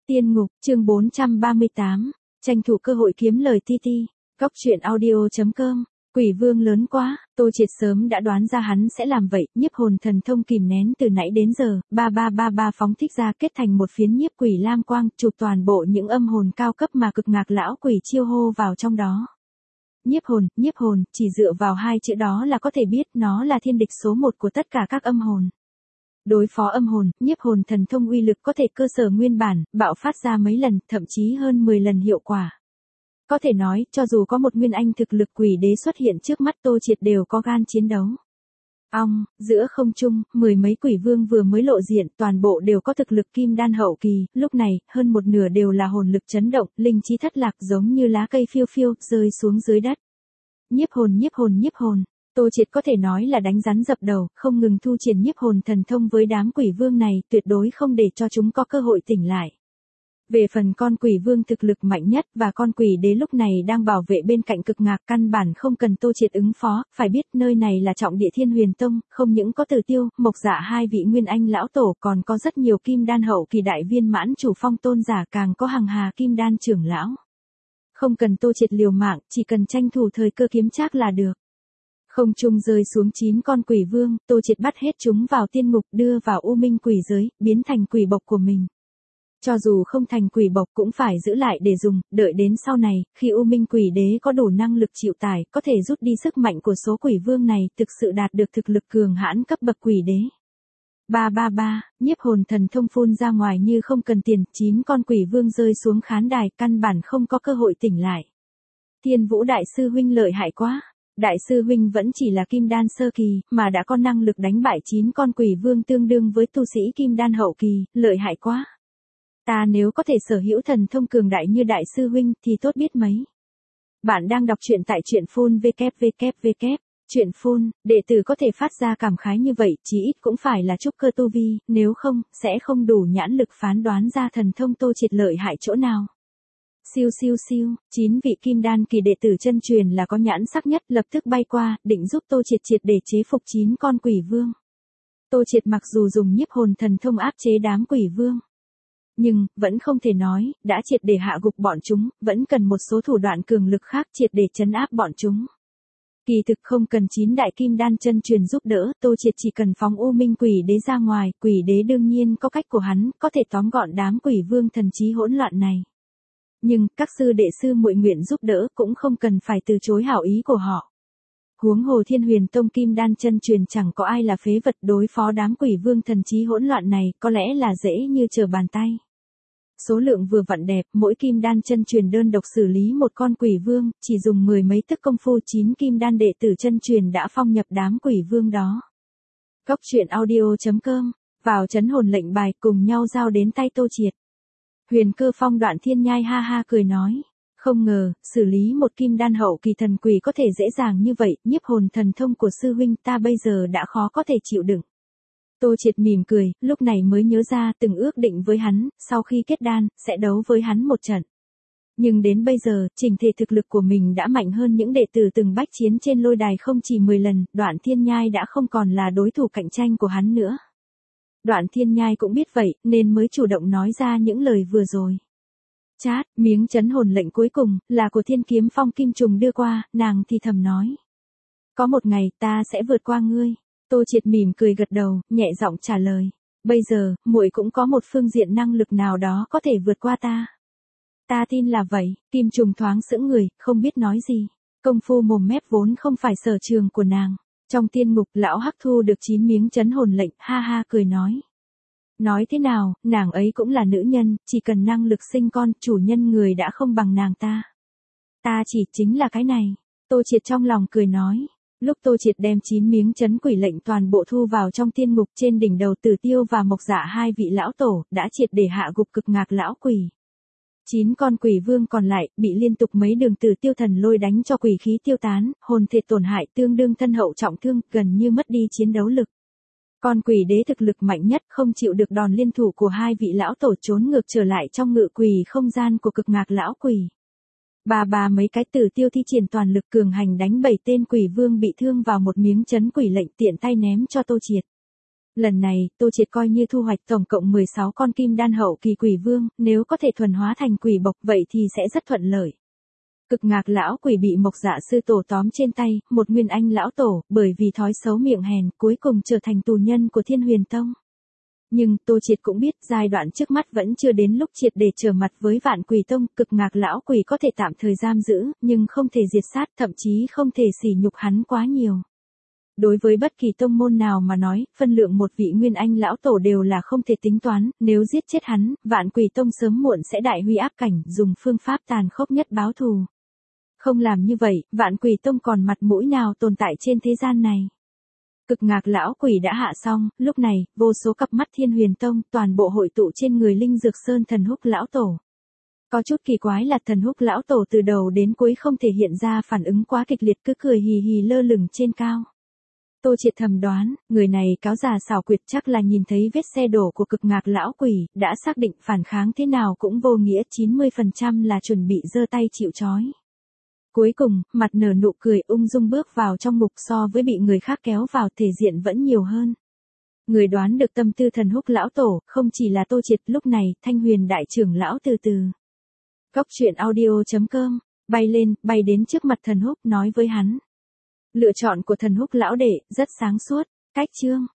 Tiên ngục, chương 438, tranh thủ cơ hội kiếm lời TT, góc truyện audio.com, quỷ vương lớn quá, Tô Triệt sớm đã đoán ra hắn sẽ làm vậy, nhiếp hồn thần thông kìm nén từ nãy đến giờ, 3333 phóng thích ra kết thành một phiến nhiếp quỷ lam quang, chụp toàn bộ những âm hồn cao cấp mà cực ngạc lão quỷ chiêu hô vào trong đó. Nhiếp hồn, chỉ dựa vào hai chữ đó là có thể biết nó là thiên địch số một của tất cả các âm hồn. Đối phó âm hồn, nhiếp hồn thần thông uy lực có thể cơ sở nguyên bản, bạo phát ra mấy lần, thậm chí hơn 10 lần hiệu quả. Có thể nói, cho dù có một nguyên anh thực lực quỷ đế xuất hiện trước mắt Tô Triệt đều có gan chiến đấu. Giữa không trung, mười mấy quỷ vương vừa mới lộ diện, toàn bộ đều có thực lực kim đan hậu kỳ, lúc này, hơn một nửa đều là hồn lực chấn động, linh trí thất lạc giống như lá cây phiêu phiêu, rơi xuống dưới đất. Nhiếp hồn. Tô Triệt có thể nói là đánh rắn dập đầu, không ngừng thu triển nhiếp hồn thần thông với đám quỷ vương này, tuyệt đối không để cho chúng có cơ hội tỉnh lại. Về phần con quỷ vương thực lực mạnh nhất và con quỷ đế lúc này đang bảo vệ bên cạnh cực ngạc căn bản không cần Tô Triệt ứng phó, phải biết nơi này là trọng địa Thiên Huyền Tông, không những có Từ Tiêu, Mộc Dạ hai vị nguyên anh lão tổ còn có rất nhiều kim đan hậu kỳ đại viên mãn chủ phong tôn giả, càng có hàng hà kim đan trưởng lão. Không cần Tô Triệt liều mạng, chỉ cần tranh thủ thời cơ kiếm trác là được. Không trung rơi xuống 9 con quỷ vương, Tô Triệt bắt hết chúng vào tiên ngục, đưa vào u minh quỷ giới, biến thành quỷ bộc của mình. Cho dù không thành quỷ bộc cũng phải giữ lại để dùng, đợi đến sau này, khi u minh quỷ đế có đủ năng lực chịu tải, có thể rút đi sức mạnh của số quỷ vương này, thực sự đạt được thực lực cường hãn cấp bậc quỷ đế. 333, nhiếp hồn thần thông phun ra ngoài như không cần tiền, 9 con quỷ vương rơi xuống khán đài, căn bản không có cơ hội tỉnh lại. Thiên Vũ đại sư huynh lợi hại quá. Đại sư huynh vẫn chỉ là kim đan sơ kỳ, mà đã có năng lực đánh bại 9 con quỷ vương tương đương với tu sĩ kim đan hậu kỳ, lợi hại quá. Ta nếu có thể sở hữu thần thông cường đại như đại sư huynh thì tốt biết mấy. Bạn đang đọc truyện tại truyện phun www. Truyện phun, đệ tử có thể phát ra cảm khái như vậy, chí ít cũng phải là trúc cơ tu vi, nếu không, sẽ không đủ nhãn lực phán đoán ra thần thông Tô Triệt lợi hại chỗ nào. Siêu, 9 vị kim đan kỳ đệ tử chân truyền là có nhãn sắc nhất, lập tức bay qua, định giúp Tô Triệt để chế phục 9 con quỷ vương. Tô Triệt mặc dù dùng nhiếp hồn thần thông áp chế đám quỷ vương, nhưng, vẫn không thể nói, đã triệt để hạ gục bọn chúng, vẫn cần một số thủ đoạn cường lực khác triệt để trấn áp bọn chúng. Kỳ thực không cần 9 đại kim đan chân truyền giúp đỡ, Tô Triệt chỉ cần phóng u minh quỷ đế ra ngoài, quỷ đế đương nhiên có cách của hắn, có thể tóm gọn đám quỷ vương thần trí hỗn loạn này. Nhưng, các sư đệ sư muội nguyện giúp đỡ cũng không cần phải từ chối hảo ý của họ. Huống hồ Thiên Huyền Tông kim đan chân truyền chẳng có ai là phế vật, đối phó đám quỷ vương thần trí hỗn loạn này có lẽ là dễ như trở bàn tay. Số lượng vừa vặn đẹp, mỗi kim đan chân truyền đơn độc xử lý một con quỷ vương, chỉ dùng 10 mấy tức công phu 9 kim đan đệ tử chân truyền đã phong nhập đám quỷ vương đó. Góc truyện audio.com, vào trấn hồn lệnh bài cùng nhau giao đến tay Tô Triệt. Huyền Cơ Phong Đoạn Thiên Nhai ha ha cười nói, không ngờ, xử lý một kim đan hậu kỳ thần quỷ có thể dễ dàng như vậy, nhiếp hồn thần thông của sư huynh ta bây giờ đã khó có thể chịu đựng. Tô Triệt mỉm cười, lúc này mới nhớ ra từng ước định với hắn, sau khi kết đan, sẽ đấu với hắn một trận. Nhưng đến bây giờ, chỉnh thể thực lực của mình đã mạnh hơn những đệ tử từng bách chiến trên lôi đài không chỉ 10 lần, Đoạn Thiên Nhai đã không còn là đối thủ cạnh tranh của hắn nữa. Đoạn Thiên Nhai cũng biết vậy, nên mới chủ động nói ra những lời vừa rồi. Chát, miếng trấn hồn lệnh cuối cùng, là của Thiên Kiếm Phong Kim Trùng đưa qua, nàng thì thầm nói. Có một ngày, ta sẽ vượt qua ngươi. Tô Triệt mỉm cười gật đầu, nhẹ giọng trả lời. Bây giờ, muội cũng có một phương diện năng lực nào đó có thể vượt qua ta. Ta tin là vậy, Kim Trùng thoáng sững người, không biết nói gì. Công phu mồm mép vốn không phải sở trường của nàng. Trong tiên ngục, lão Hắc thu được 9 miếng trấn hồn lệnh, ha ha cười nói. Nói thế nào, nàng ấy cũng là nữ nhân, chỉ cần năng lực sinh con, chủ nhân người đã không bằng nàng ta. Ta chỉ chính là cái này. Tô Triệt trong lòng cười nói. Lúc Tô Triệt đem 9 miếng trấn quỷ lệnh toàn bộ thu vào trong tiên ngục, trên đỉnh đầu Từ Tiêu và Mộc Dạ hai vị lão tổ, đã triệt để hạ gục cực ngạc lão quỷ. 9 con quỷ vương còn lại, bị liên tục mấy đường Từ Tiêu thần lôi đánh cho quỷ khí tiêu tán, hồn thể tổn hại tương đương thân hậu trọng thương, gần như mất đi chiến đấu lực. Con quỷ đế thực lực mạnh nhất không chịu được đòn liên thủ của hai vị lão tổ, trốn ngược trở lại trong ngự quỷ không gian của cực ngạc lão quỷ. Mấy cái Từ Tiêu thi triển toàn lực cường hành đánh 7 tên quỷ vương bị thương vào một miếng trấn quỷ lệnh, tiện tay ném cho Tô Triệt. Lần này, Tô Triệt coi như thu hoạch tổng cộng 16 con kim đan hậu kỳ quỷ vương, nếu có thể thuần hóa thành quỷ bộc vậy thì sẽ rất thuận lợi. Cực ngạc lão quỷ bị Mộc Dạ sư tổ tóm trên tay, một nguyên anh lão tổ, bởi vì thói xấu miệng hèn, cuối cùng trở thành tù nhân của Thiên Huyền Tông. Nhưng, Tô Triệt cũng biết, giai đoạn trước mắt vẫn chưa đến lúc triệt để trở mặt với Vạn Quỷ Tông, cực ngạc lão quỷ có thể tạm thời giam giữ, nhưng không thể diệt sát, thậm chí không thể sỉ nhục hắn quá nhiều. Đối với bất kỳ tông môn nào mà nói, phân lượng một vị nguyên anh lão tổ đều là không thể tính toán, nếu giết chết hắn, Vạn Quỷ Tông sớm muộn sẽ đại huy áp cảnh, dùng phương pháp tàn khốc nhất báo thù. Không làm như vậy, Vạn Quỷ Tông còn mặt mũi nào tồn tại trên thế gian này. Cực ngạc lão quỷ đã hạ xong, lúc này, vô số cặp mắt Thiên Huyền Tông, toàn bộ hội tụ trên người Linh Dược Sơn Thần Húc lão tổ. Có chút kỳ quái là Thần Húc lão tổ từ đầu đến cuối không thể hiện ra phản ứng quá kịch liệt, cứ cười hì hì lơ lửng trên cao. Tô Triệt thầm đoán, người này cáo già xảo quyệt, chắc là nhìn thấy vết xe đổ của cực ngạc lão quỷ, đã xác định phản kháng thế nào cũng vô nghĩa, 90% là chuẩn bị giơ tay chịu trói. Cuối cùng, mặt nở nụ cười, ung dung bước vào trong mục, so với bị người khác kéo vào, thể diện vẫn nhiều hơn. Người đoán được tâm tư Thần Húc lão tổ, không chỉ là Tô Triệt. Lúc này, Thanh Huyền đại trưởng lão từ từ. Góc truyện audio.com, bay lên, bay đến trước mặt Thần Húc, nói với hắn. Lựa chọn của Thần Húc lão đệ, rất sáng suốt. Cách chương.